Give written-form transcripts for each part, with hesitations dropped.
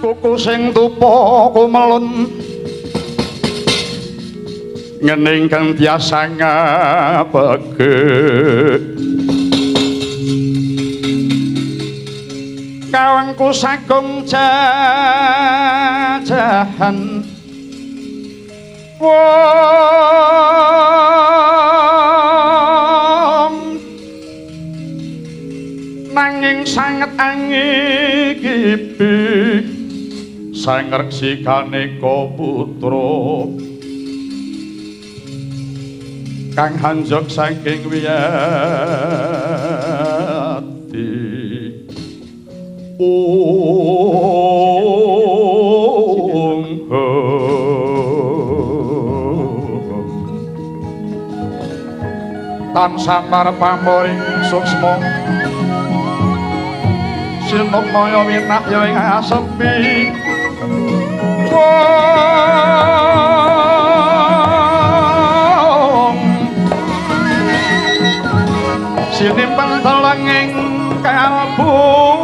kuku sing tupa kumelun ngening kang tiasa ngabege kawengku sagung jajahan nanging sanget angikipi sangreksikane putra kang hanjok saking wiyadi tansah paring suksma sinukmaya winahya ing asepi sinimpang telenging kalbu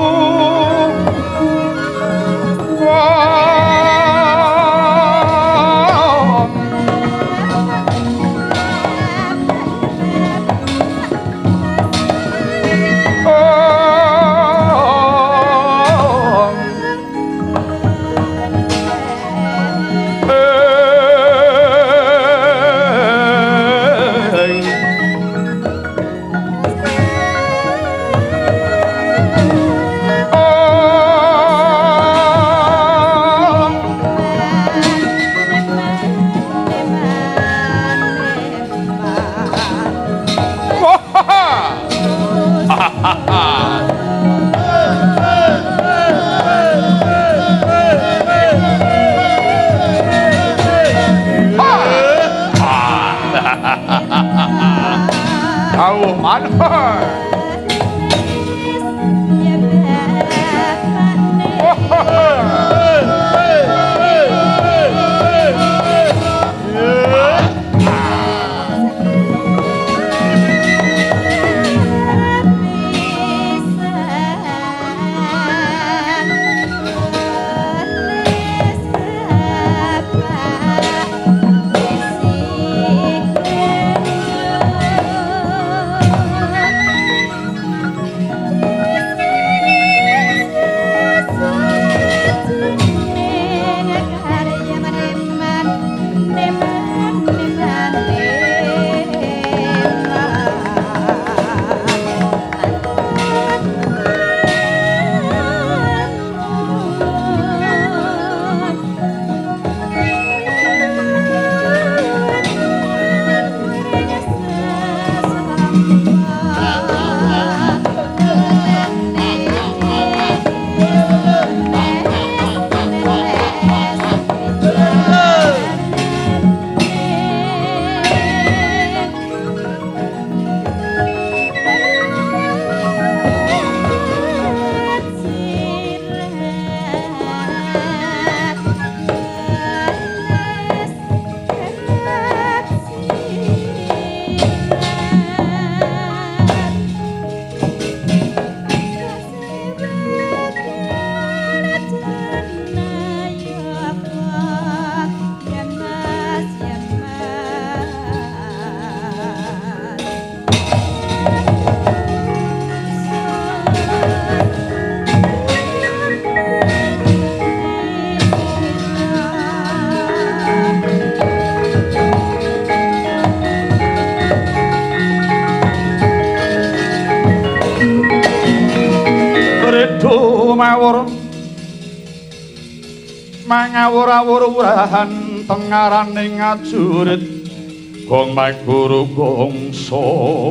mangawur-awur-urahan tengaraning ngajurit gong maguru gongso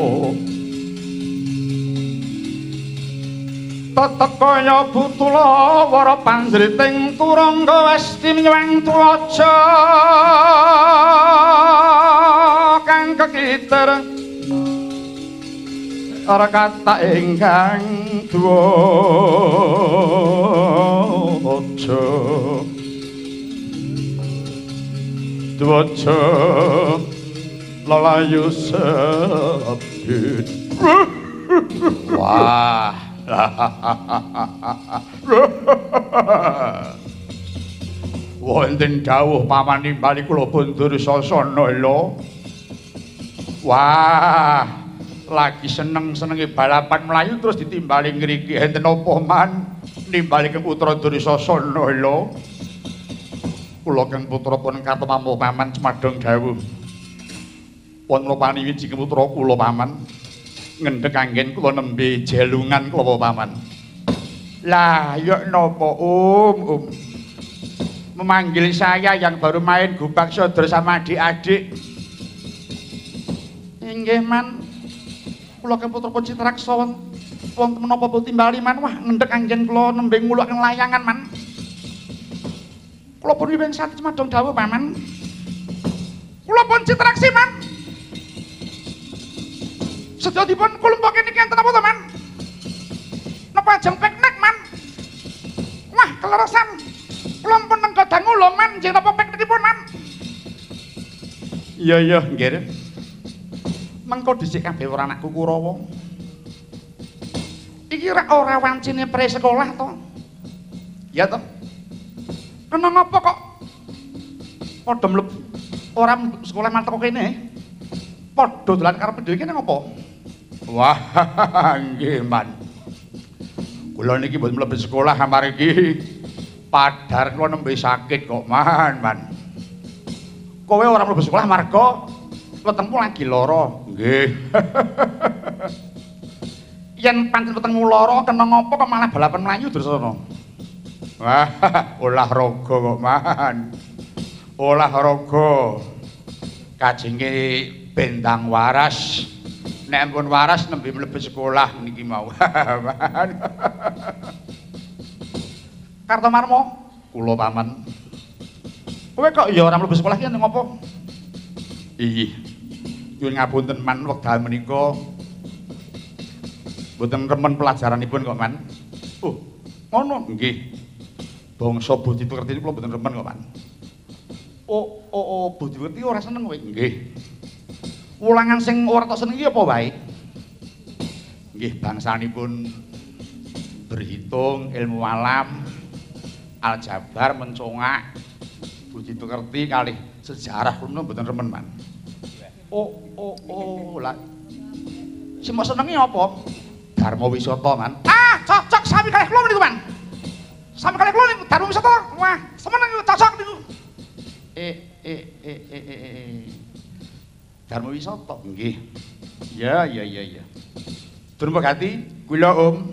tetekaya butula wara panjriting turangga westi nyuwang tuaja kang kekiter ora kata ingkang duwaja duwaja lelayu sabit wah Wonten dawuh paman nimbali kula Bandur Sasana lho. Wah, lagi seneng-senenge balapan melayu terus ditimbali ngriki enten apa man nimbali keng putra Dursasana lho. Kula keng putra pun katemamu paman Cemadong dawuh. Pun kula paniwiji keng putra kula paman ngendhek anggen kula nembe jelungan kula paman. Lah, ya napa memanggil saya yang baru main gubak sodor sama adik-adik. Inggih man, kula keputra pun Citraksa wonten menapa timbali man, wah ngendhek anggen kula nembe ngulukaken layangan man. Kula pun wiwin sati Cemadong dawuh paman. Kula pun Citraksi man. Sedayapun kulumpak niki enten apa to man? Napa ajeng piknik man? Wah, keleresan. Kula pun nenggodang ulo man, nggih napa piknikipun man? Iya, nggih. Mengko dhisik kabeh ora anakku Kurawa. Iki rak ora wancine pre sekolah to. Ya to. Kena ngapa kok padha mlebu ora sekolah malah teko kene? Padha dolan karep dhewe kene ngopo? Wah, nggih man. Kula niki mboten mlebu sekolah amargi padhar kula nembe sakit kok man. Kowe ora mlebu sekolah marga wetengmu lagi lara. Nggih. Yen pancen wetengmu lara kena ngopo kok malah balapan mlayu Dursasana? Wah, olahraga kok man. Olahraga. Kajenge bendang waras. Nek ampun waras nembe mlebu sekolah niki mau. Kartomarmo, kula paman. Kowe kok ya ora mlebu sekolah ki ngopo? Iyi. Nyuwun ngapunten man wekdal menika mboten remen pelajaranipun kok man. Oh, ngono nggih. Bangsa Budi Pekerti kula mboten remen kok man. Oh, Budi Pekerti ora seneng kowe? Nggih. Ulangan sing ora tok seneng iki apa wae? Nggih, bangsanipun berhitung, ilmu alam, aljabar, mencongak, Budi Pekerti kalih sejarah kulo mboten remen man. Oh, lah. Sing mbok senengi apa? Dharma Wisata man. Ah, cocok sami kalih kula niku man. Sami kalih kula niku Dharma Wisata. Wah, semeneng niku cocok niku. Dharma Wisata nggih. Ya. Durung pegati kula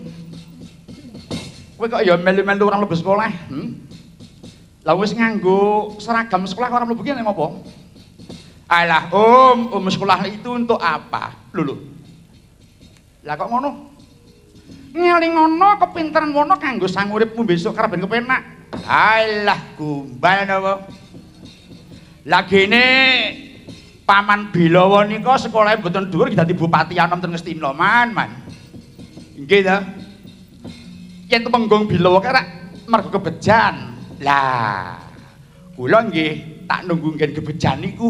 Kowe kok ya melu-melu ora mlebu sekolah? Lah wis nganggo seragam sekolah ora mlebu ki nek ngopo? Alah, sekolah itu untuk apa? Lho. Lah kok ngono? Ngelingono kepinteran wono kanggo sang uripmu besok karep ben kepenak. Alah, gombal napa? Lah gene Paman Bilawa nika sekolahe mboten dhuwur dadi bupati anom ten Ngastina man. Nggih ta? Yen Temenggung Bilawa ki rak mergo kebejan. Lah, kula nggih tak nunggu nggen kebejan niku,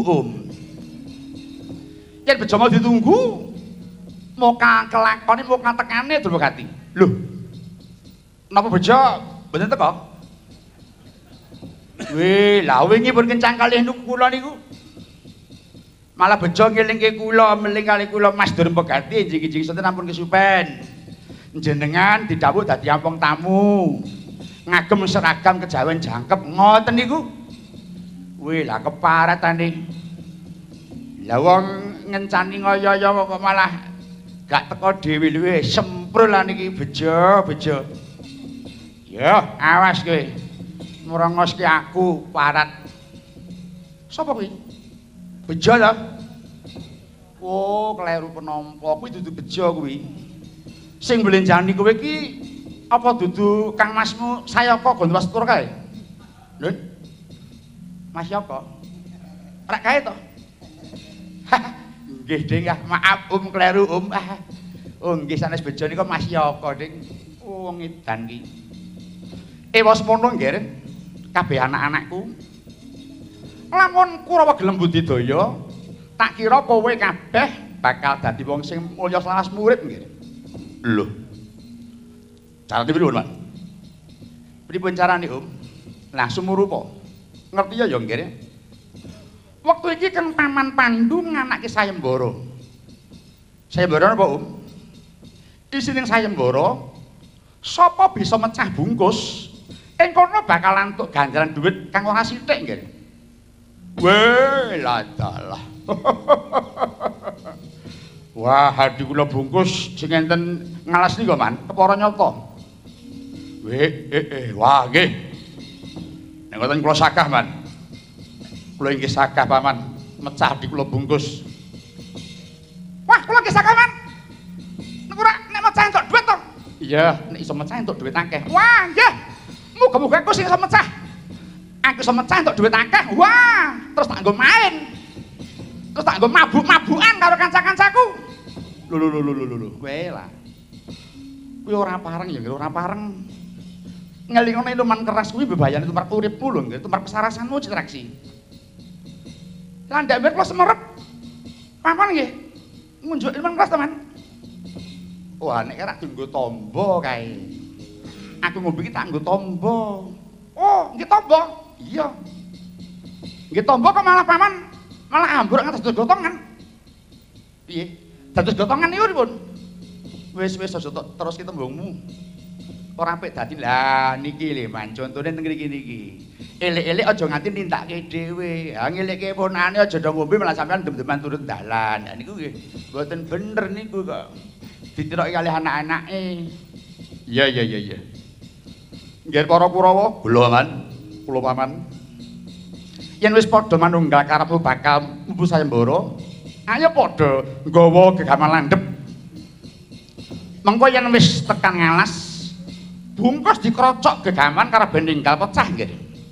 Yen bejo mau ditunggu, muka kelakone muka tekane durung gati. Lho. Napa bejo mboten teko? Wih, lah wingi pun kencang kalih niku kula niku. Malah bejo ngelingke kula, meling kalih kula Mas Durung Pegati njing-njing senten ampun kesupen. Jenengan didhawuh dadi ampung tamu. Ngagem seragam kejawen jangkep ngoten niku. Wih, lah keparatane. Lah wong ngencani ngoyo-yo kok malah gak teko dhewe lho, semprul lah niki bejo. Ya, awas kowe. Ngrongos ki aku parat. Sapa kuwi? Bejo lho. Oh, kleru penampa. Kuwi dudu bejo kuwi. Sing mblenjani kowe ki apa dudu Kang Masmu Sayaka Gondwas tur kae? Lho. Mas Yoko. Rek kae to? Nggih, Ding. Maaf kleru, Oh, nggih sanes bejo nika Mas Yoko, Ding. Oh, wong edan ki. Ewas mono nggih, kabeh anak-anakku. Lamun Kurawa gelem budidaya, tak kira kowe kabeh bakal dadi wong sing mulya lawas murid nggih. Lho. Carane pripun, Mas? Pripun carane, Lah sumurupa. Ngerti ya nggih. Wektu iki kan Paman Pandhu nganake sayembara. Sayembara napa, Isining sayembara sapa bisa mecah bungkus ing kono bakal antuk ganjaran dhuwit kang ora sithik nggih. Weh, ladalah. Wah, hadi kula bungkus sing enten ngalas nika, Man, kepara nyata. Wah, nggih. Nek ngoten kula sakah, Man. Kula inggih sakah, Paman, mecah hadi kula bungkus. Wah, kula nggih sakah, Man. Nek ora nek mecah entuk dhuwit to. Iya, nek iso mecah entuk dhuwit akeh. Wah, nggih. Muga-muga aku sing iso mecah. Aku iso mecah entuk dhuwit akeh. Wah, terus tak nggo main. Terus tak nggo mabuk-mabukan karo kanca-kancaku. Lho. Kowe lah. Kuwi ora pareng ya, ora pareng. Ngelingone luman keras kuwi bebayane tumrap uripmu lho, nggih, tumrap kesarasanmu Citraksi. Lah ndak mir kula semerep. Paman nggih. Ngunjuk luman keras, teman. Wah, nek ora dienggo tombo kae. Aku ngombe iki tak nggo tombo. Oh, nggih tombo. Iya. Nggih tombo kok malah Paman malah ambruk ngatos gotongan. Piye? Dados gotongan niku pripun? Wis aja terus tembungmu. Ora apik dadi. Lah niki lho, Man, contone teng mriki niki. Elek-elek aja nganti nintakke dhewe. Ha ngelekke ponane aja do ngombe malah sampean dem-deman turun dalan. Lah niku nggih mboten bener niku kok. Ditiroki kalih anak-anake. Iya. Nggih para Kurawa, kula Man, kula Paman. Yen wis padha manunggal karepmu bakal mlebu sayembara, ayo padha nggawa gegaman landhep. Mengko yen wis tekan ngalas, bungkus dikrocok gegaman karo ben ninggal pecah nggih.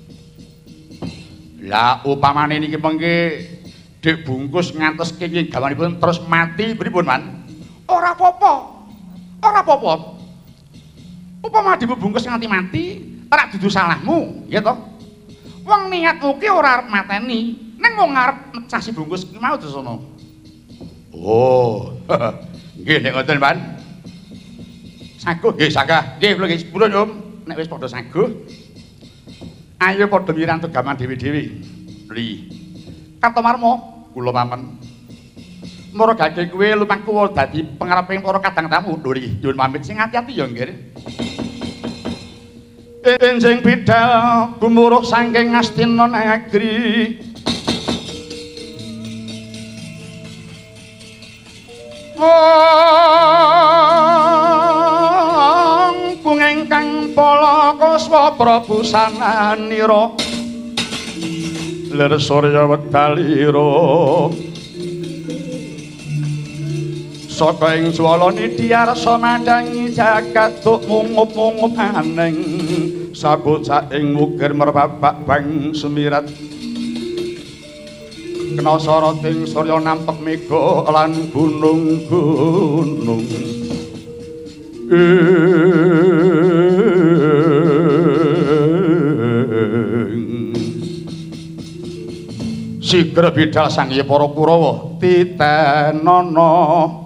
Lah upamane niki mengke dik bungkus ngantos kenging gawanipun terus mati pripun, Man? Ora apa-apa. Upama dibungkus nganti mati, ora dudu salahmu, ya toh? Wong niatmu ki ora arep mateni, ning wong arep mecah si bungkus ki mau dosono. Oh, nggih nek ngoten, Man. Saguh nggih sagah. Nggih kula nggih sepurun, Om. Nek wis padha saguh, ayo padha mirantuk gaman dhewe-dhewe. Li. Kartomarma, kula paman. Mara gage kowe lumaku dadi pangareping para kadang tamu. Lho nggih, nyuwun pamit sing ati-ati ya nggih. Enjing bidal gumuruh saking Astina negeri. Wong ingkang Palakaswa Prabu Sananira lir surya wedalira saka ing swala nidiyarsa mandangi jagat tuk mungup-mungup aneng sabocah ing mukir merbabak bang semirat kena sarating surya nampek mega lan gunung-gunung sigra bidal sangya para Kurawa titenana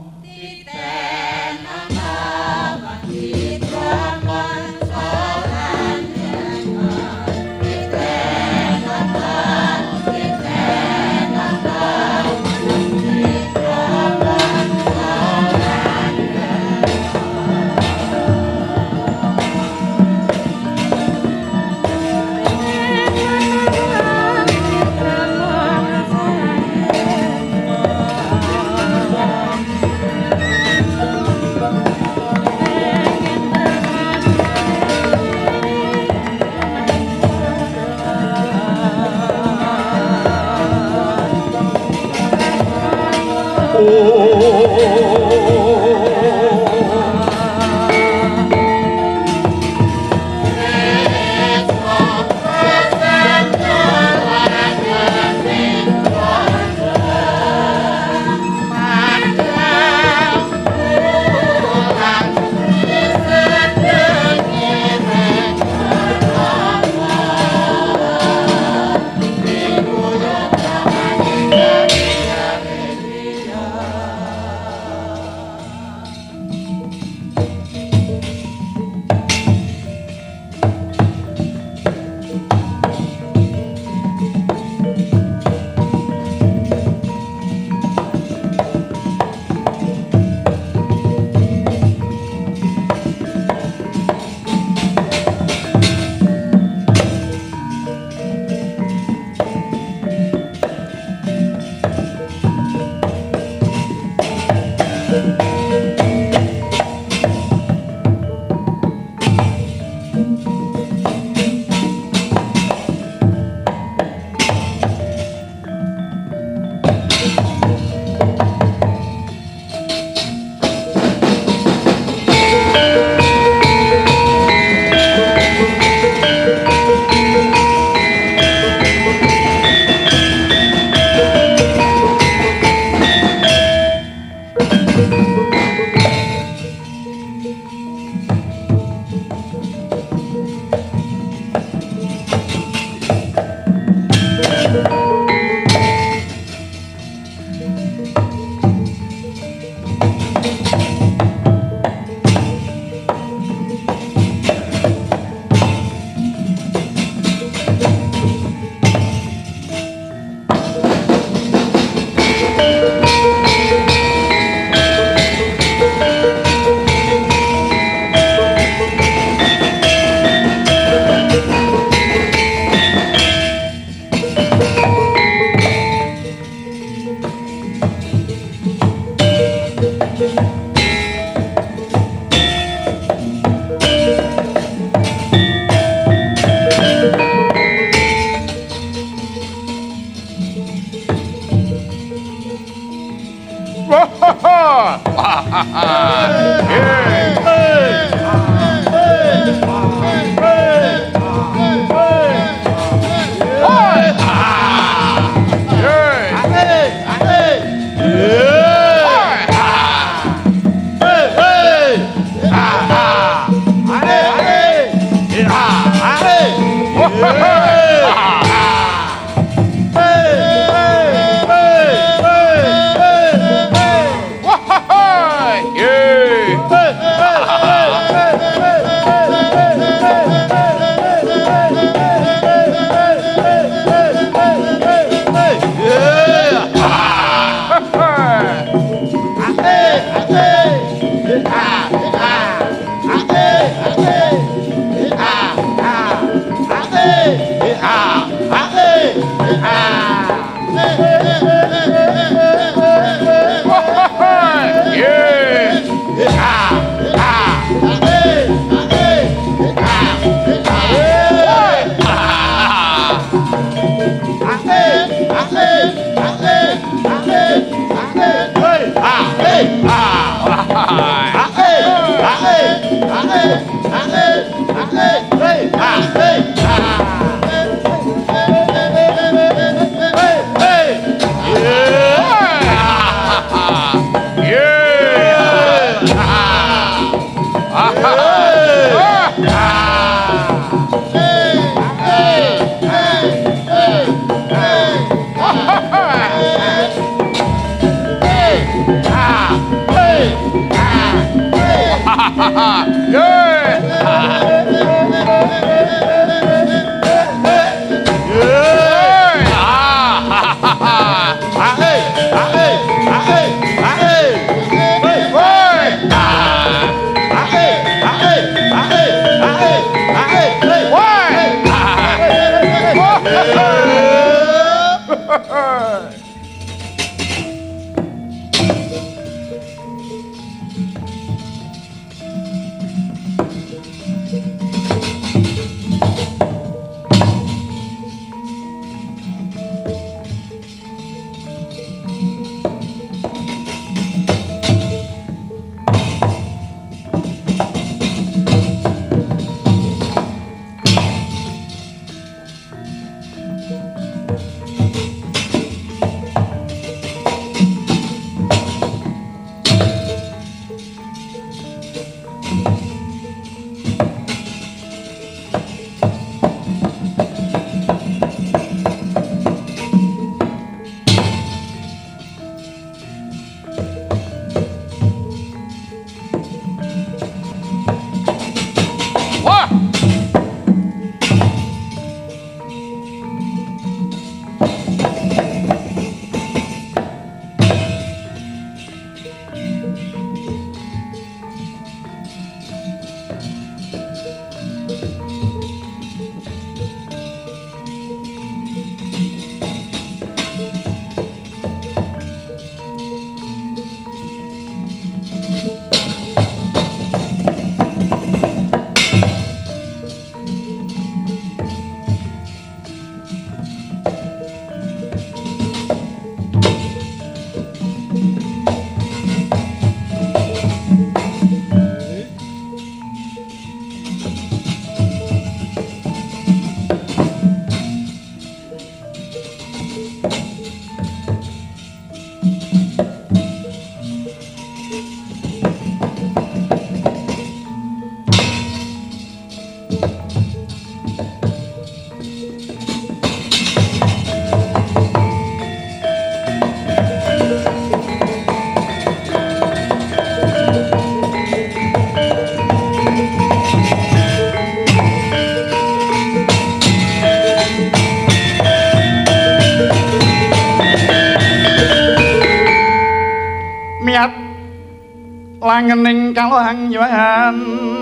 langening kalangyan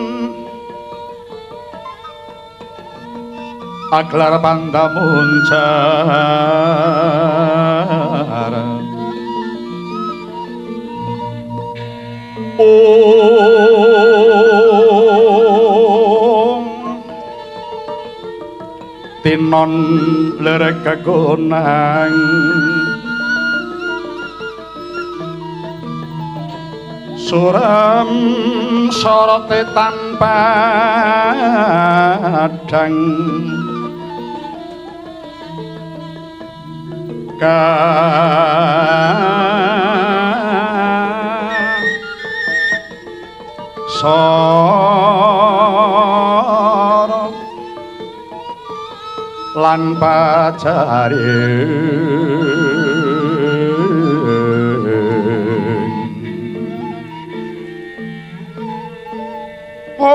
aglar pandamuncar tinon lerek kegunang suram sorote tanpa adang soro lan pajaring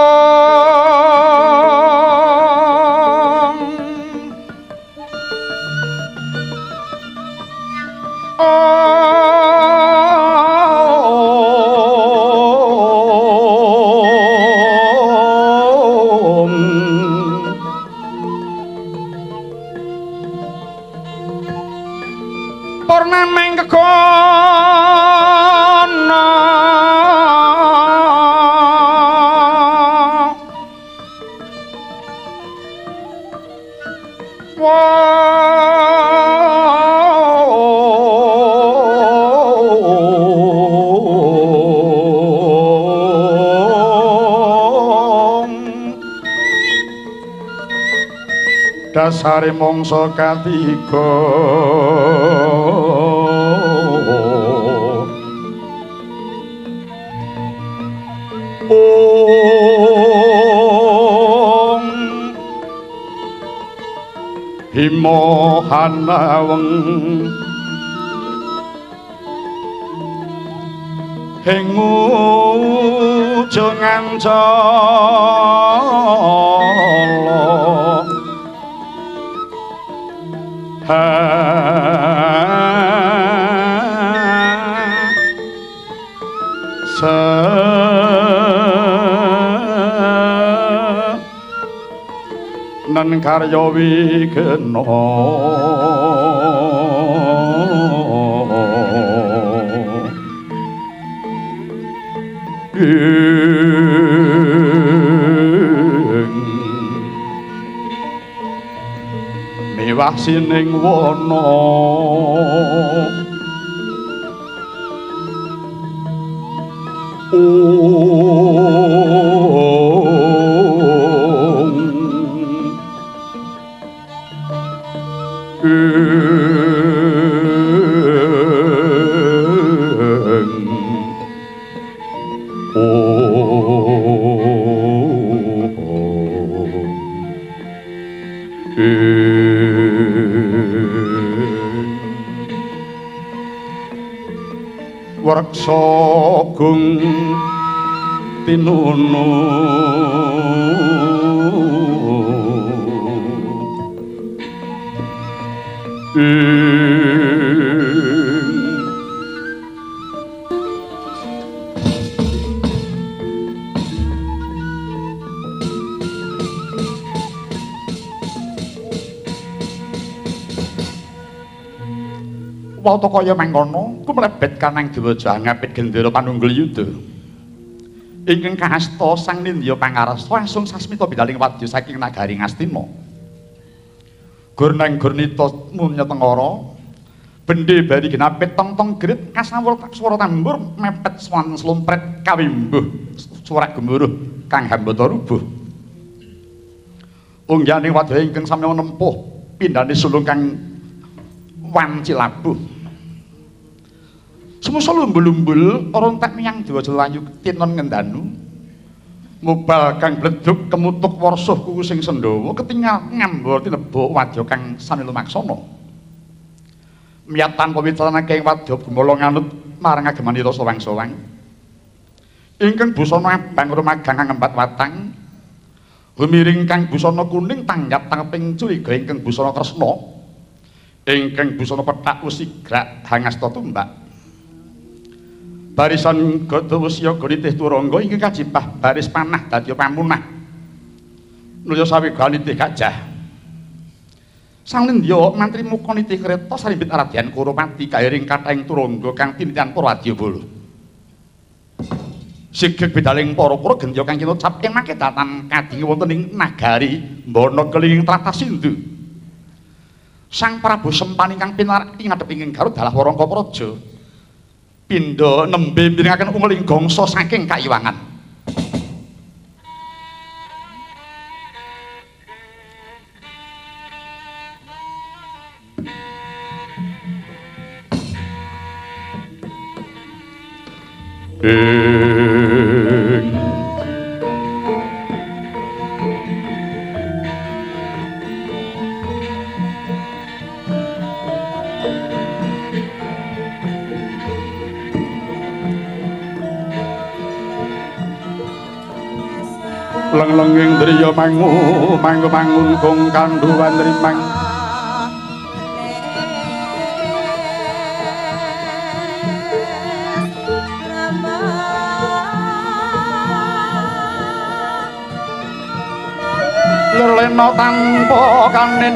purnaming kekono dasare mangsa katiga himohanaweng hengu jangan cala nan karya wigena mewah sining wana Warksa gung tinunu Wata kaya mangkono, kumlebet kanang Dewaja ngapit gendera panunggul yuda. Ingkang kahasta Sang Nindya pangarasta langsung sasmita bidaling wadya saking nagari Ngastina. Gur nang Gurnita munya tengara, bendhe bari genapit tong-tong grit kasawur swara tambur mepet swan slumpret kawimbuh surak gemuruh kang hambata rubuh. Ungganing wadya ingkang sami nempuh pindhane sulung kang wan cilabuh. Semusa lumbul-lumbul orontek miyang Dewaja Layu tinon ngendanu. Mubal kang bledug kemutuk warsuh kuku sing Sendhawa ketingal ngambur tineba wadya kang sami lumaksana. Miyatan pawitranake ing wadya gumala nganut marang agemanira sowang-sowang. Ingkang busana abang rumagang ngembat watang. Humiring kang busana kuning tanggap tangeping curiga ingkang busana kresna. Ingkang busana pethak usigrak hangasta tumbak. Barisan Gadawisya Gunitih Turangga ingkang kajipah baris panah dadi pamunah. Nulya sawiganitih gajah. Sang Nindya mantri muka nitih kreta sarimbit Aradyan Kurupati kairing kathahing turangga kang tinitian para wadyabala. Sigeg bidaling para kura gendya kang kinucap ing makedatan kadinge wonten ing nagari Mbana kelinging tlatah Sindhu. Sang Prabu Sempani kang pinarak ing ngadheping Garut dalah Warangka Praja. Pindha nembe miringaken ungling gangsa saking Kaiwangan. Leng-lenging driya mangun kong kanduwan rimang lelena tanpa kanen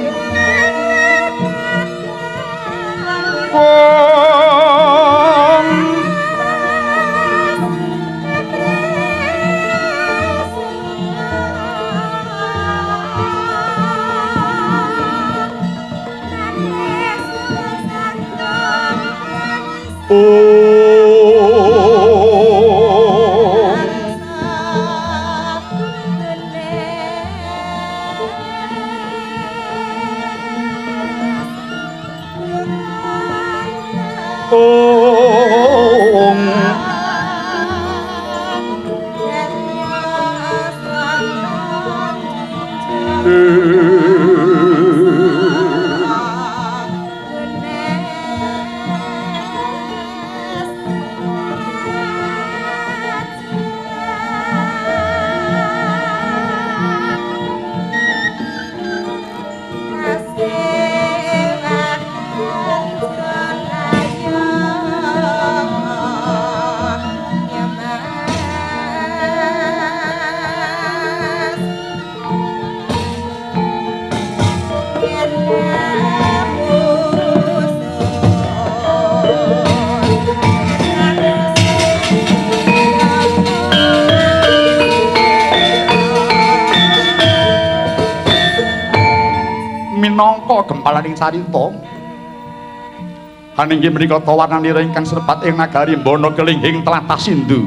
minangka gempalaning carita aning inggih menika warnanira ingkang serepat ing nagari Mbana Kelingging tlatah Sindhu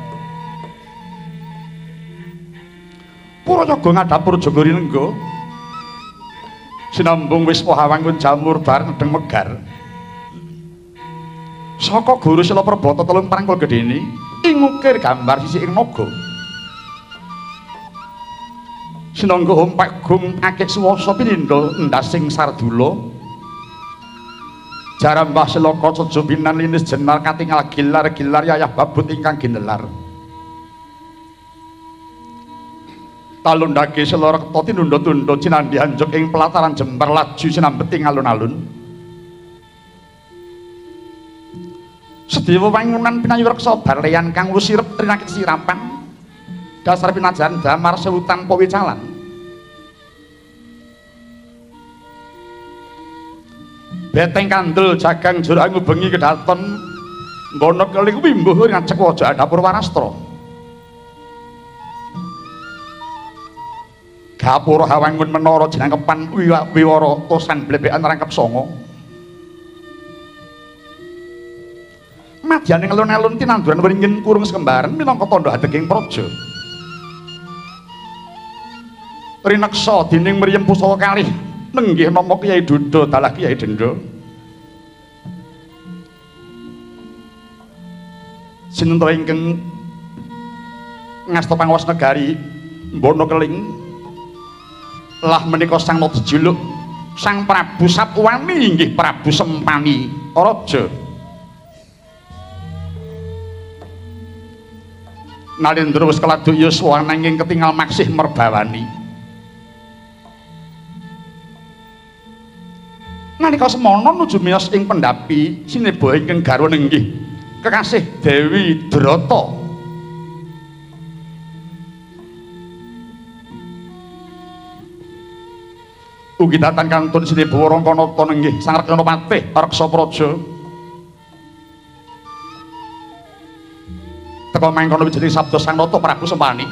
Purayaga ngadhapur Jagarinengga sinambung wis wawangun jamur bar nedeng megar saka Guru Sila Prabata telung prangkul gedhene ing ngukir gambar sisih ing naga sinangga ompek gung akeh suwasa pinindo endasing sardula jarambah selaka sejobinan linis jenar katingal gilar-gilar yayah babut ingkang ginelar talundake selorokta tinunda-tunda cinandhi anjuk ing pelataran Jember laju sinambeting alun-alun sedaya wangunan pinayureksa barleyan kang wis sirep trinakit sirapan dasar pinajaran damar sewutan pawicalan beteng kandel jagang jur angu bengi kedaton Mbana Keling wimbuh ngajek wajah dapur Warastra gapura hawangun menara jenengkepan wiwara tosan blebekan rangkep songo madyaning alun-alun tinanduran wringin kurung sekembaran minangka tandha adeging praja rineksa dening mriyem pusaka kalih nenggih nama Kyai Duda dalah Kyai Denda sinentra ingkang ngasta pangawas negari Mbana Keling lah menika sang nata jejuluk Sang Prabu Sapwani inggih Prabu Sempani Raja Nalendra wis keladuk yuswa nanging ketingal maksih merbawani nalika semana nuju miyos ing pendapi sineba ingkang garwa nenggih kekasih Dewi Drata ugi datang kantun sineba Rangkanata nenggih Sang Rekana Patih Reksa Praja teka mangkono wijining sabda Sang Nata Prabu Sempani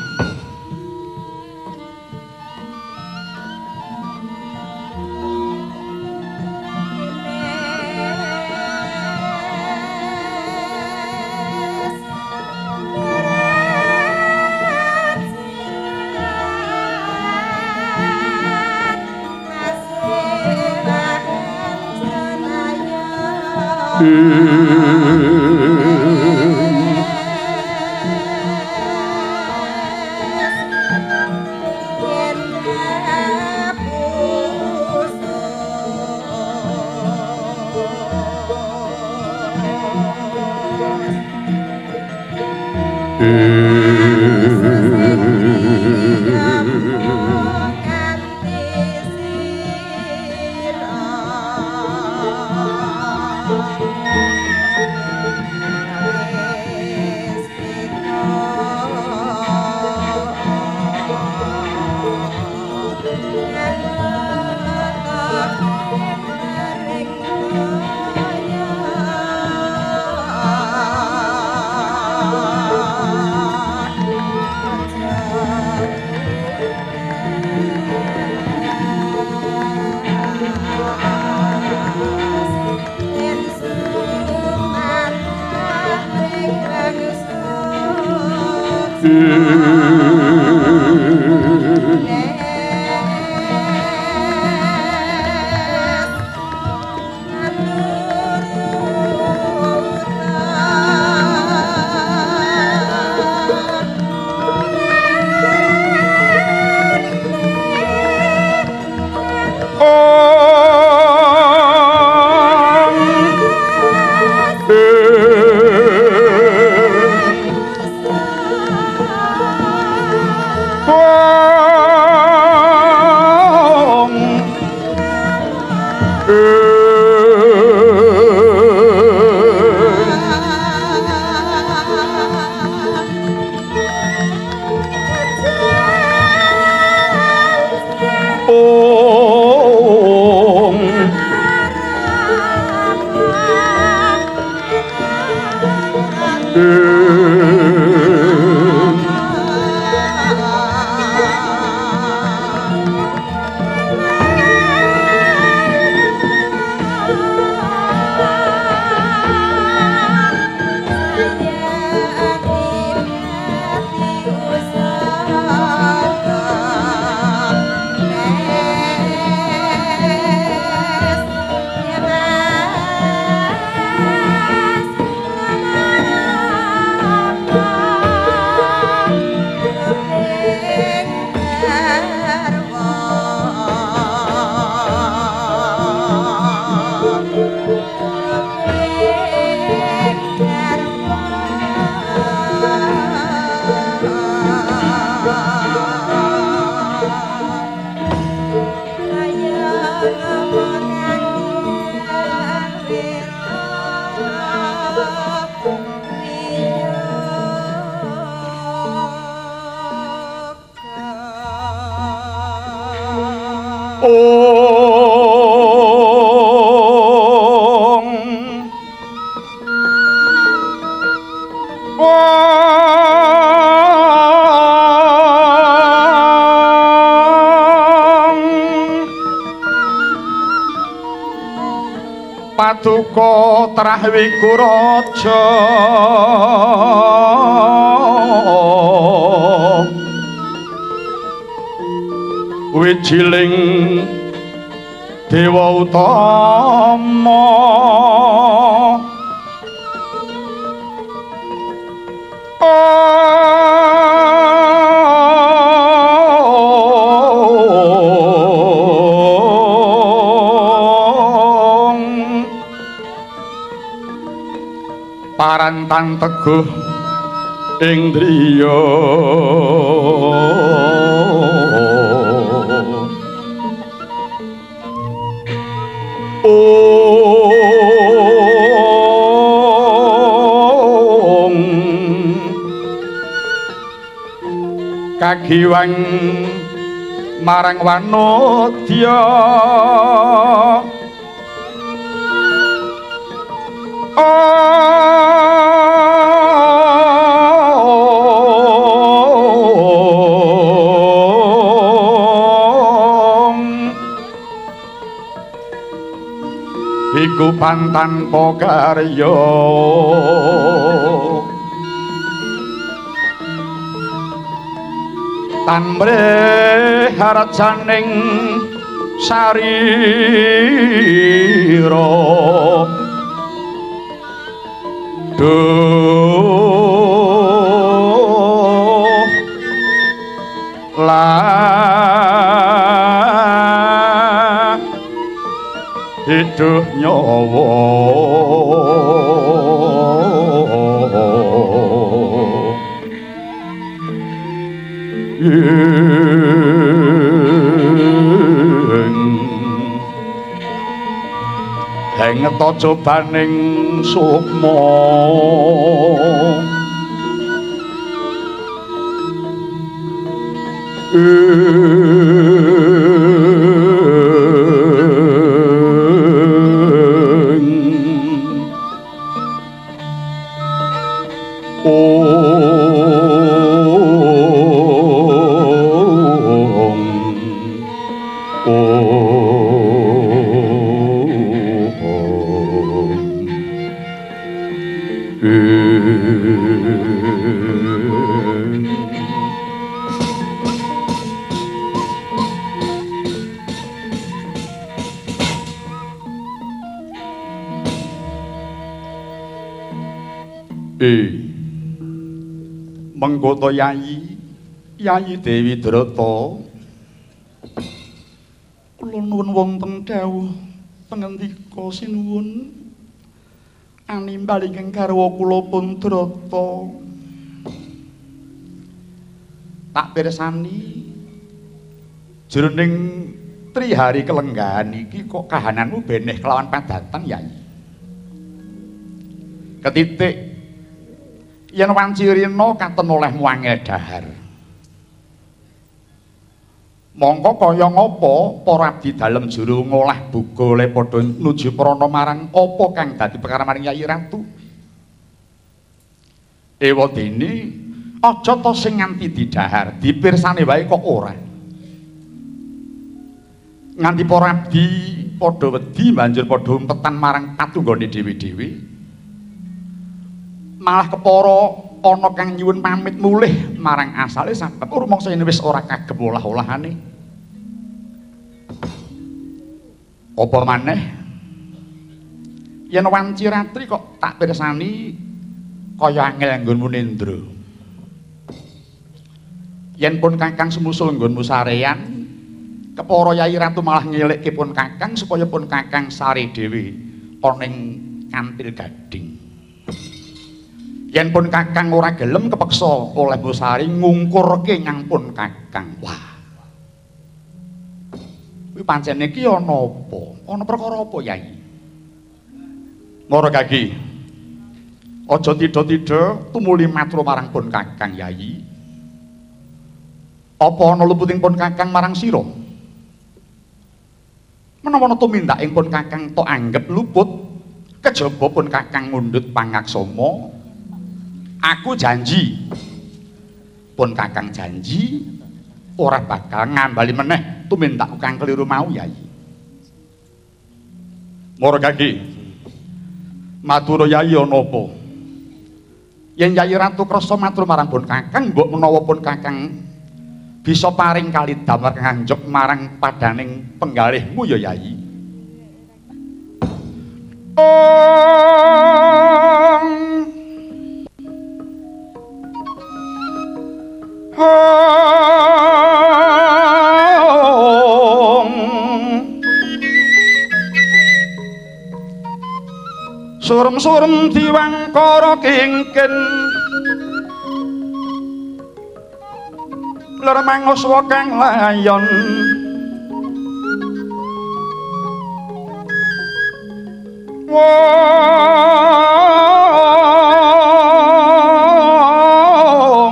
Paduka Trahwiku Raja wijiling dewa utama parantang teguh ing driya kagiwang marang wanodya iku pantanpa karya tan mreharajaning sarira duh lah hidup nyawa hengeta cobaning sukma Mengko Yayi Dewi Drata kula nuwun wonten dawuh pangendika sinuwun animbal ingkang garwa kula pun Drata tak pirsani jroning trihari kelenggahan iki kok kahananmu beneh kelawan padatan Yayi. Ketitik yen wanci rina katon olehmu angel dahar. Mongko kaya ngapa para abdi dalem juru ngolah buga le padha nuju prana marang apa kang dadi perkara maring Yayi Ratu. Ewadene aja to sing nganti didahar, dipirsani wae kok ora. Nganti para abdi padha wedi banjur padha umpetan marang patunggone dhewe-dhewe. Malah kepara ana kang nyuwun pamit mulih marang asale sebab rumangsa yen wis ora kagem olah-olahane. Apa maneh yen wanci ratri kok tak pirsani kaya angel nggonmu nendra. Yen pun Kakang sumusul nggonmu sarean, kepara Yayi Ratu malah ngelikke pun Kakang supaya pun Kakang sare dhewe ana ing kantil gading. Yen pun Kakang ora gelem kepeksa oleh Busari ngungkurke nyang pun Kakang. Wah. Kuwi pancen iki ana apa? Ana perkara apa, Yayi? Mara Kaki. Aja tida-tida tumuli matur marang pun Kakang, Yayi. Apa ana luputing pun Kakang marang sira? Menawa ana tumindak ing pun Kakang tok anggep luput, kejaba pun Kakang ngundhut pangaksama. Aku janji, pun Kakang janji, ora bakal ngambali meneh tumindak kang keliru mau, Yayi. Mara Kaki, matur Yayi ana apa? Yen Yayi Ratu krasa matur marang pun Kakang, mbok menawa pun Kakang bisa paring kali damar nganjuk marang padaning penggalihmu ya Yayi. Surem-surem diwangkara kingkin lermang uswa kang layon wong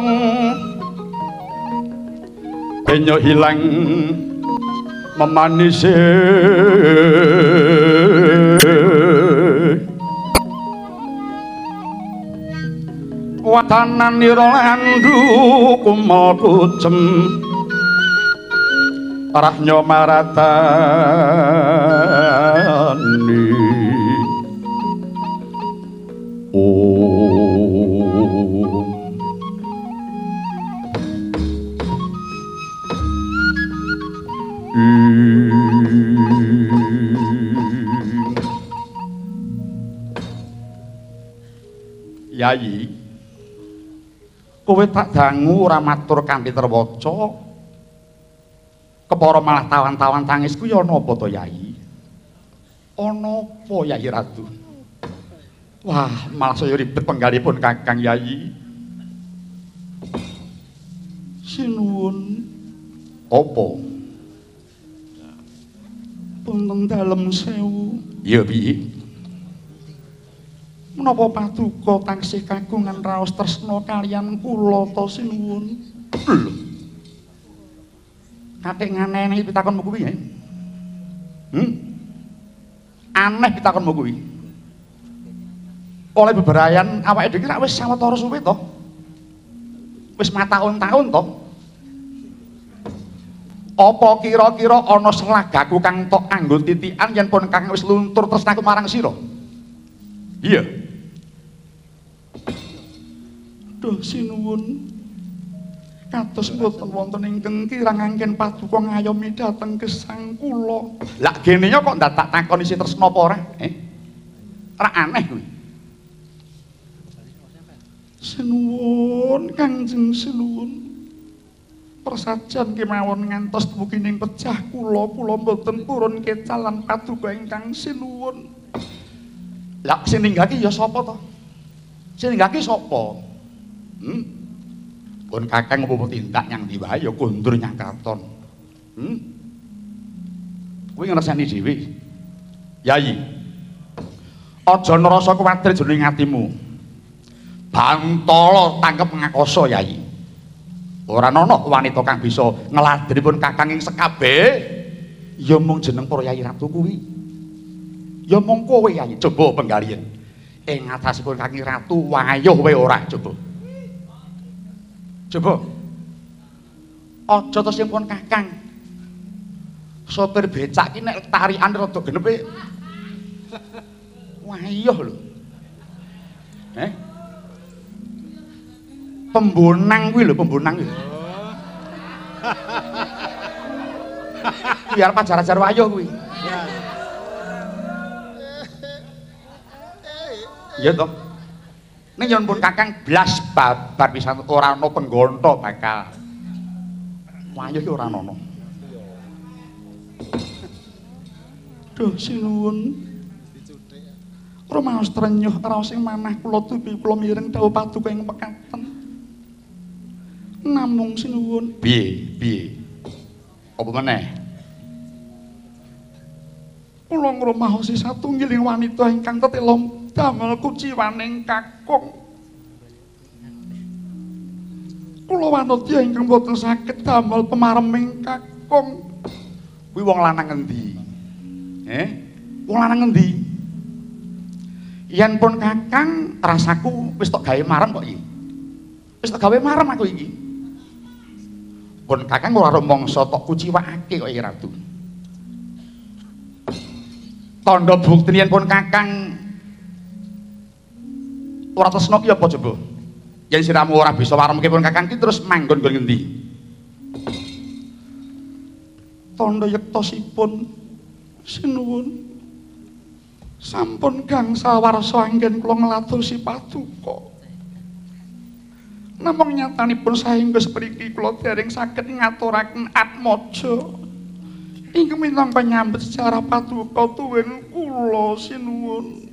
penyo hilang memanise watanan nira landu kumal kucem rahnya maratani Yayi, kowe tak dangu ora matur kanthi terwaca, kepara malah tawan-tawan tangisku ya ana apa to Yayi? Ana apa Yayi Ratu? Wah, malah saya ribet penggalipun Kakang Yayi. Sinuwun apa? Punten dalem sewu. Ya piye? Menapa paduka taksih kagungan raos tresna kaliyan kula ta sinuwun? Lho. Katik nganeni pitakonmu kuwi ya. Aneh pitakonmu kuwi. Oleh bebrayan awake dhewe rak wis sawetara suwe to. Wis mataun-taun to. Apa kira-kira ana selagaku kang tok anggo titikan yen pun kang wis luntur tresnaku marang sira? Iya. Duh sinuwun. Kados mboten wonten ingkang kirang angken paduka ngayomi dhateng gesang kula. Lah gene kok ndak tak takon isi tresna apa ora? Ora aneh kuwi. Sinuwun Kangjeng sinuwun. Persajan kemawon ngantos mugining pecah kula mboten purun kecal lan paduka ingkang sinuwun. Lah sing ninggaki ya sapa to? Sing ninggaki sapa? Pun Kakang apa tindak nyang ndi wae ya kondur nyang katon. Kuwi ngrasani dhewe. Yayi. Aja nrasa kuwatir jroning atimu. Bantala tangkep ngakoso Yayi. Ora ana wanita kang bisa ngladrenipun Kakang ing sekabeh. Ya mung jeneng para Yayi Ratu kuwi. Ya mung kowe Yayi, coba penggalian. Ing atasipun Kakang Ratu wayuh wae ora coba. Coba. Aja to sing pun Kakang. Sopir becak ki nek tarikan rada genepe wayuh lho. Pembonang kuwi lho, pembonang kuwi. Biar pajar-ajar wayuh kuwi. Iya toh. Ning yen pun Kakang blas babar pisan ora ana penggonta bakal. Wayuh ki ora ana. Duh sinuwun. Romaos trenyuh raos sing manah kula tupi kula mireng dawuh paduka ing pekaten. Namung sinuwun. Piye? Apa meneh? Kula ngrumaosi satunggiling wanita ingkang tetela damel kuciwaning kakung. Kula wanodya ingkang boten saged damel pemareming kakung. Kuwi wong lanang endi? Wong lanang endi? Yen pun Kakang rasaku wis tok gawe marem kok iki. Wis tok gawe marem aku iki. Pun Kakang ora rumangsa tok kuciwakake kok iki Ratu. Tandha bukti yen pun Kakang ora tresna ki apa coba? Yen siramu ora bisa waremke pun Kakang ki terus manggon nggon ngendi? Tandha yektosipun sinuwun. Sampun gangsal warsa anggen kula ngladosi paduka. Namung nyatanipun saengga sepriki kula dereng saged ngaturaken atmaja ingkang minangka nyambet sejarah paduka tuwin kula sinuwun.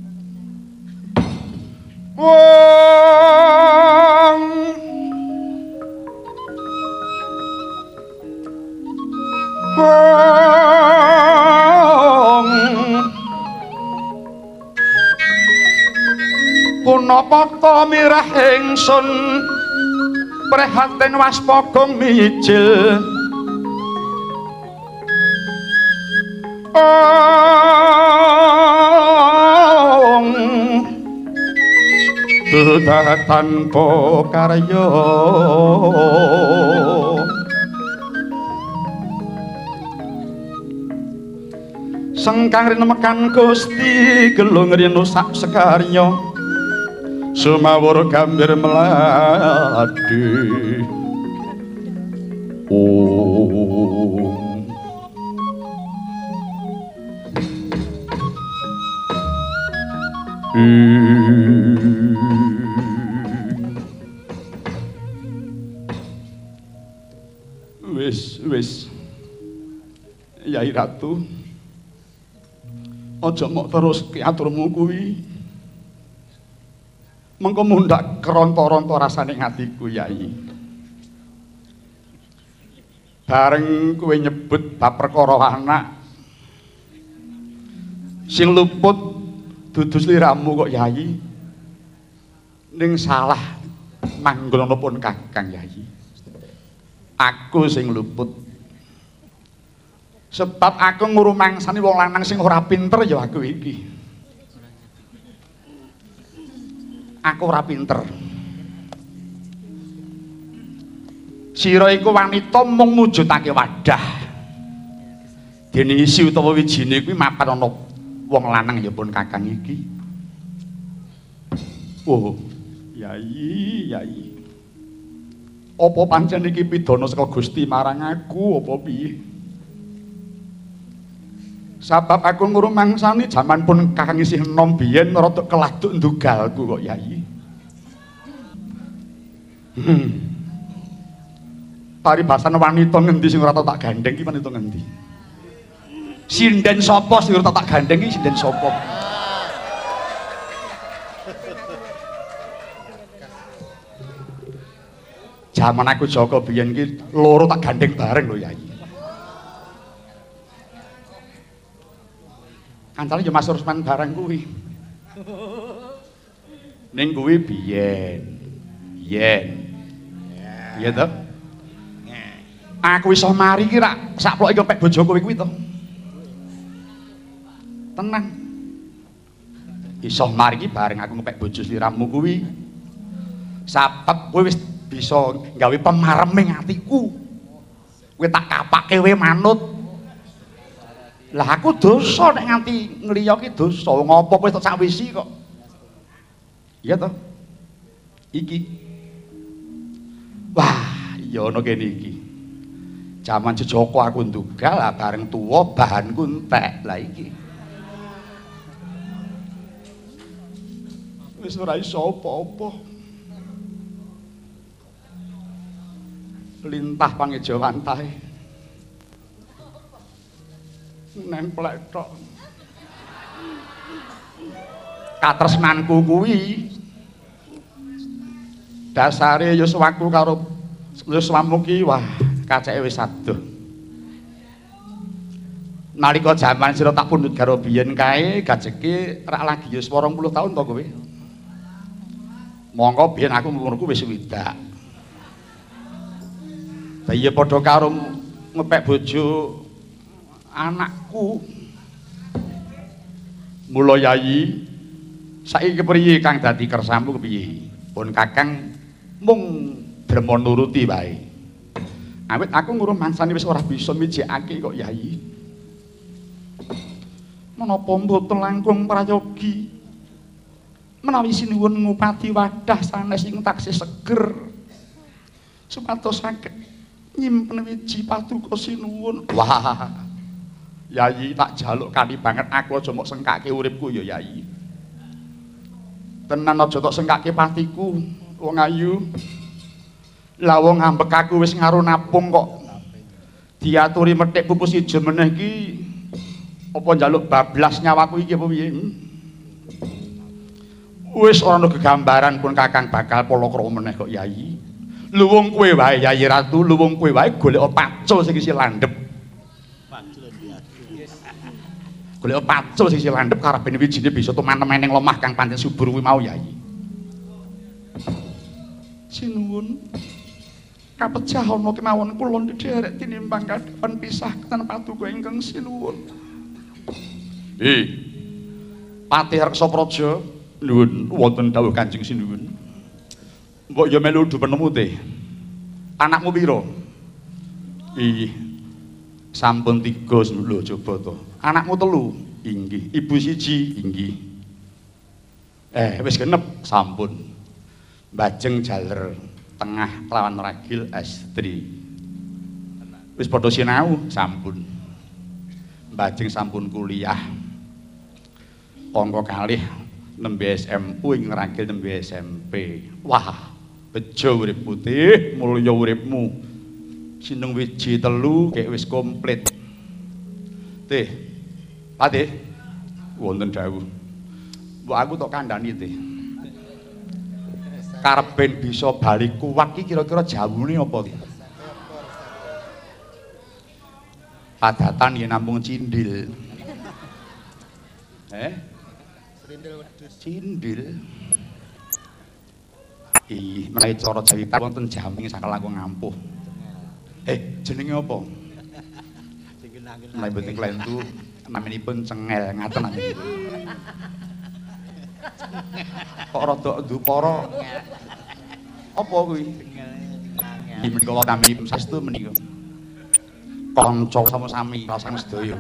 Punapa ta mirah ingsun prihatin waspagung mijil duda tanpa karya sengkang rinemekan Gusti gelung rinu sak sekarya sumawur gambir meladi wis Yai Ratu aja mok terus aturmu kuwi mengko mundhak keronto-ronto rasane atiku Yai. Bareng kowe nyebut bab perkara anak sing luput dudu sliramu kok Yai. Ning salah manggon pun Kakang Yai. Aku sing luput. Sebab aku ngrumangsani wong lanang sing ora pinter ya aku iki. Aku ora pinter. Sira iku wanita mung mujudake wadah. Dene isi utawa wijine kuwi mapan ana wong lanang ya pun Kakang iki. Oh, Yai. Apa pancen iki pidana saka Gusti marang aku apa piye? Sabab aku ngrumangsani jaman pun Kakang isih enom biyen rada keladuk ndugalku kok Yai. Paribasan wanita ngendi sing ora tak gandeng ki wanita ngendi? Sinden sapa sing ora tak gandeng ki sinden sapa? Jaman aku Joko biyen ki loro tak gandeng bareng lho Yai. Kancane ya Mas Rusman bareng kuwi. Ning kuwi biyen. Iya toh? Aku iso mari ki rak sakploke iki pek bojo kowe kuwi to. Tenang. Iso mari ki bareng aku ngepek bojo sliramu kuwi. Sabab kowe wis bisa gawe pemareming atiku. Kowe tak kapake kowe manut. Lah aku dosa nek nganti ngliya ki dosa. Ngopo kowe tok sawisi kok. Iya toh? Iki. Wah, iya ana kene iki. Jaman jejoko aku ndugal lah bareng tuwa bahanku entek. Lah iki. Wis ora iso apa-apa. Lintah pangejawantahe. Nemplek tok. Katresnanku kuwi dasare yuswaku karo yuswamu ki wah kaceke wis adoh. Nalika jaman sira tak pundhut karo biyen kae gajeke rak lagi yuswa 20 taun to kowe. Mongko biyen aku umurku wis swidak. Lah iya padha karo ngepek bojo anakku. Mula Yayi, saiki kepriye Kang dadi kersamu kepiye? Pun Kakang mung drema nuruti wae. Awit aku ngurung mansane wis ora bisa mijekake kok Yayi. Menapa mboten langkung prayogi menawi sinuwun ngupati wadah sanes ing taksih seger supados saged nyimpen wiji paduka sinuwun. Wah, Yayi tak jaluk kanthi banget aku aja mok sengkake uripku ya Yayi. Tenan aja tok sengkake patiku wong ayu. Lah wong ngambek aku wis ngaru napung kok diaturi methik pupus ijo meneh iki apa njaluk bablas nyawaku iki apa piye? Wis ora ana gegambaran pun Kakang bakal palakrama meneh kok Yayi. Lho wong kowe wae Yayi Ratu, lho wong kowe wae golek pacul sing isi landhep. Golek pacul sing isi landhep karepene wijine bisa tumanemen ning lemah kang pancen subur kuwi mau Yayi. Sinuwun kapecah ana kemawon kula ndherek tinimbang kadhapan pisah ten paduka ingkang sinuwun. Patih Reksa Praja nuwun wonten dawuh Kanjeng Sinuwun. Mbok ya melu du penemu teh. Anakmu pira? Sampun 3 lho coba to. Anakmu 3? Inggih. Ibu 1? Inggih. Wis genep sampun. Bajeng jaler tengah lawan ragil estri. Wis padha sinau sampun. Bajeng sampun kuliah. Angka kalih nembe SMU ing ragil nembe SMP. Wah, bejo urip putih, mulya uripmu. Sineng wiji 3 kek wis komplit. Teh. Patih. Wonten dawuh. Mbok aku tok kandhani teh. Karep ben bisa bali kuwat iki kira-kira jawune apa teh? Padatan yen namung cindil. Cindil wedhus. Cindil. Menawi cara Jawi wonten jaming sakal langkung ngampuh. Jenenge apa? Menawi boten klentu naminipun cengel ngaten naminipun. Kok rada ndupara. Apa kuwi? Cengel. Menika naminipun saestu menika. Kanca sama-sami rasane sedaya.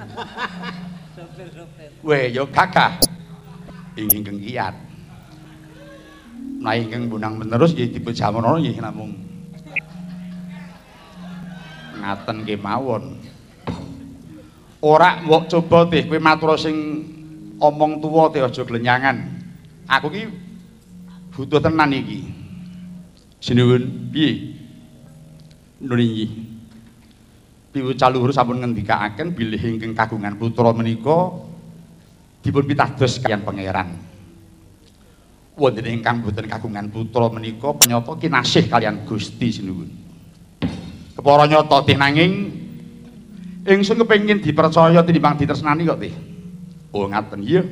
Weh, ya gagah. Ingkang kiyat. Nah ingkang bunang menerus nggih dipun jamono nggih namung ngaten kemawon. Ora mbok coba teh kowe matur sing omong tuwa teh aja glenyangan. Aku ki butuh tenan iki. Sinuwun piye? Nuli. Piwucal luhur sampun ngendikaaken bilih ingkang kagungan putra menika dipun pitados kaliyan pangeran. Wonten ingkang boten kagungan putra menika penyata kinasih kaliyan Gusti sinuwun. Kepara nyata tih nanging ingsun kepengin dipercaya tinimbang ditresnani kok tih. Oh ngaten iya.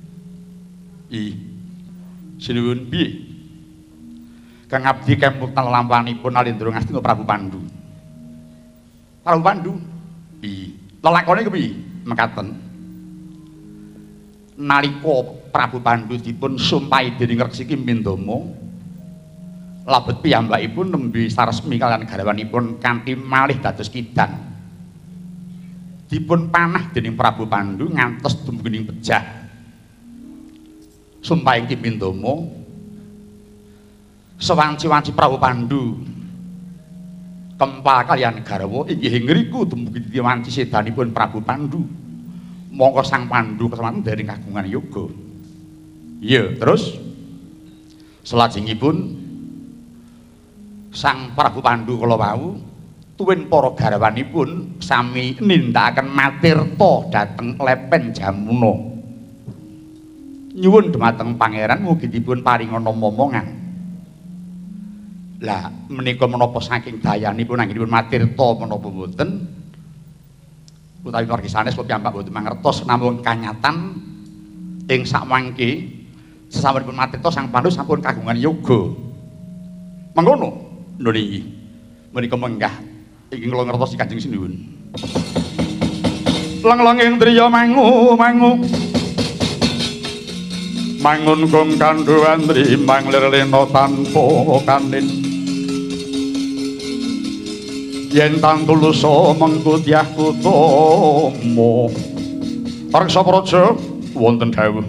Sinuwun piye? Kang abdi kemputan lampanipun Alendra Ngastina Prabu Pandhu. Prabu Pandhu? Lelakone kepiye? Mekaten. Nalika Prabu Pandhu dipun sumpahi dening Resi Kimbindama, labet piyambakipun nembe saresmi kaliyan garwanipun kanthi malih dados kidang. Dipun panah dening Prabu Pandhu ngantos dumugi pejah. Sumpahing Kimbindama sewanci-wanci Prabu Pandhu kempal kaliyan garwa inggih ngriku dumugi wanci sedanipun Prabu Pandhu. Mongko Sang Pandhu kesawanten dereng kagungan yoga. Iya, terus selajengipun Sang Prabu Pandhu kala wau tuwin para garwanipun sami nindakaken matirta dhateng Lepen Jamuna. Nyuwun dhumateng pangeran mugi dipun paringana momongan. Lah menika menapa saking dayanipun anggenipun matirta menapa mboten? Utawi wargi sanes kula piyambak boten mangertos namung kanyatan ing samangke sesampun matirta Sang Pandhu sampun kagungan yoga. Mengkono nuli menika menggah ingkang kula ngertos Kanjeng Sinuwun. Lang-langing driya mangu mangun gong kandhuan rimang lirlena tanpa kanin. Yen tantulusa mengku tiyah kutama Reksa Praja wonten dawuh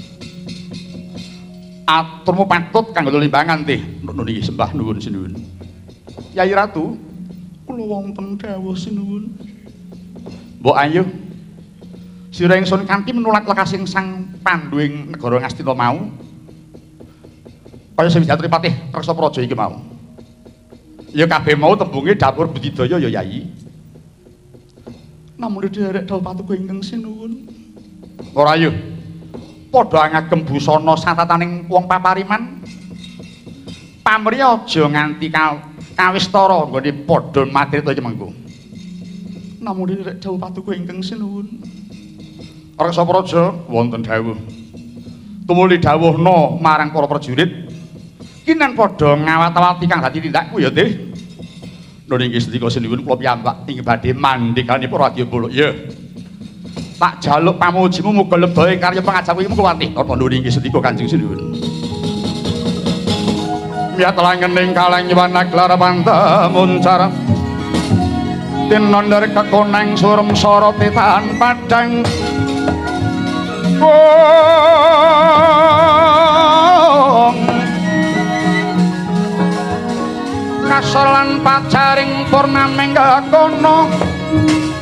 aturmu patut kanggo limbangan tih niki sembah nuwun sinuwun. Yai Ratu kula wonten dawuh sinuwun. Mbok ayo sira ingsun kanthi menulak lekasing Sang Pandhu ing negara Ngastina mau kaya sing jatri patih Reksa Praja iki mau. Ya kabeh mau tembunge dapur budidaya ya Yai. Namun derek dawuh patuku ingkang sinuwun. Ora ayo. Padha ngagem busana satataning wong papariman. Pamrih aja nganti kawistara nggone padha matrita iki mengko. Namun derek dawuh patuku ingkang sinuwun. Reksa Praja wonten dawuh. Tumuli dawuhna marang para prajurit kinan padha ngawat-awati kang dadi tindakku ya teh. Lho niki sedika sinuwun kula piyambak ing badhe mandikanipun Radyabala. Ya. Tak jaluk pamujimu muga lebih karya pangajapku iki muga wati. Napa niki sedika Kanjeng Sinuwun. Miyat langening kalenggiwan naglara pantamuncar. Tinondar kekoneng surem soroti tahan padang. Kasolan pacaring purnameng kono